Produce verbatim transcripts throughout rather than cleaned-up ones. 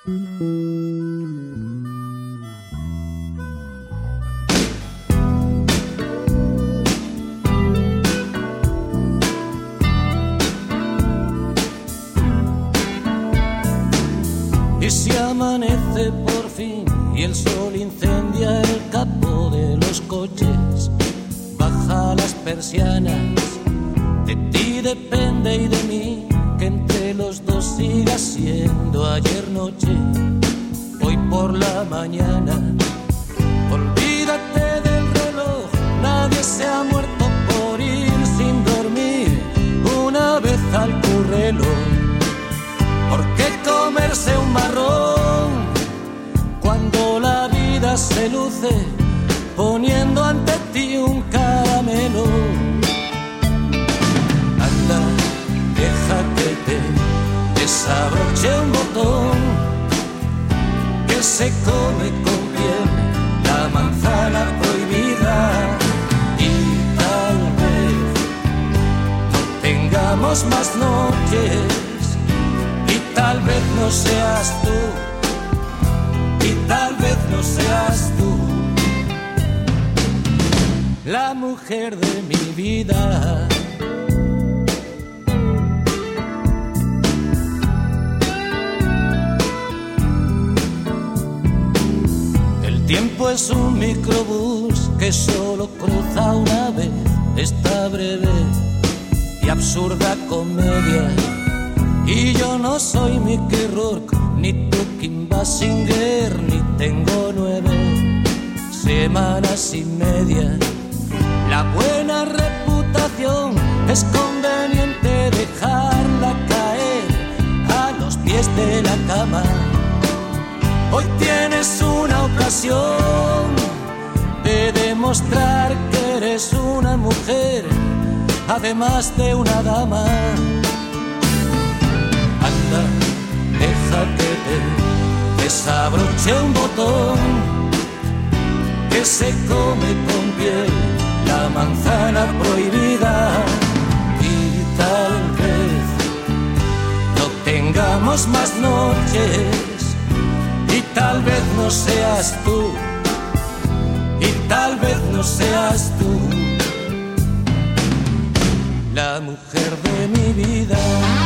Y si amanece por fin y el sol incendia el capó de los coches, baja las persianas, de ti depende y de mí que entre los dos siga siendo ayer noche, hoy por la mañana. Olvídate del reloj, nadie se ha muerto por ir sin dormir una vez al currelo. ¿Por qué comerse un marrón cuando la vida se luce poniendo ante ti un caramelo? Anda, deja que te desabroche un botón que se come con piel la manzana prohibida, y tal vez no tengamos más noches. Tal vez no seas tú, y tal vez no seas tú, la mujer de mi vida. El tiempo es un microbús que solo cruza una vez esta breve y absurda comedia. Y yo no soy Mickey Rourke, ni tú Kim Basinger, ni tengo nueve semanas y media. La buena reputación es conveniente dejarla caer a los pies de la cama. Hoy tienes una ocasión de demostrar que eres una mujer, además de una dama. Anda, deja que te desabroche un botón que se come con piel la manzana prohibida, y tal vez no tengamos más noches, y tal vez no seas tú, y tal vez no seas tú, la mujer de mi vida.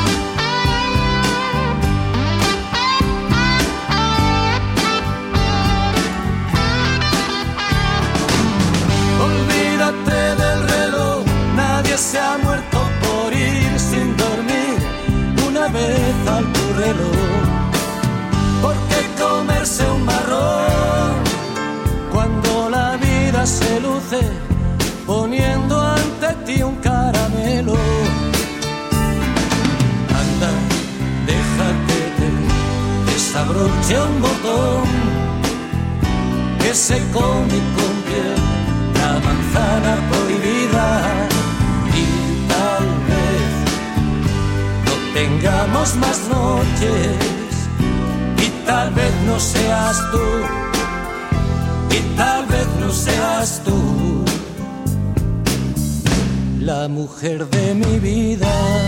Olvídate del reloj, nadie se ha muerto por ir sin dormir una vez al currelo. ¿Por qué comerse un marrón cuando la vida se luce poniendo ante ti un caramelo? Anda, deja que te desabroche un botón que se come con piel la manzana prohibida, y tal vez no tengamos más noches, y tal vez no seas tú, y tal vez no seas tú, la mujer de mi vida.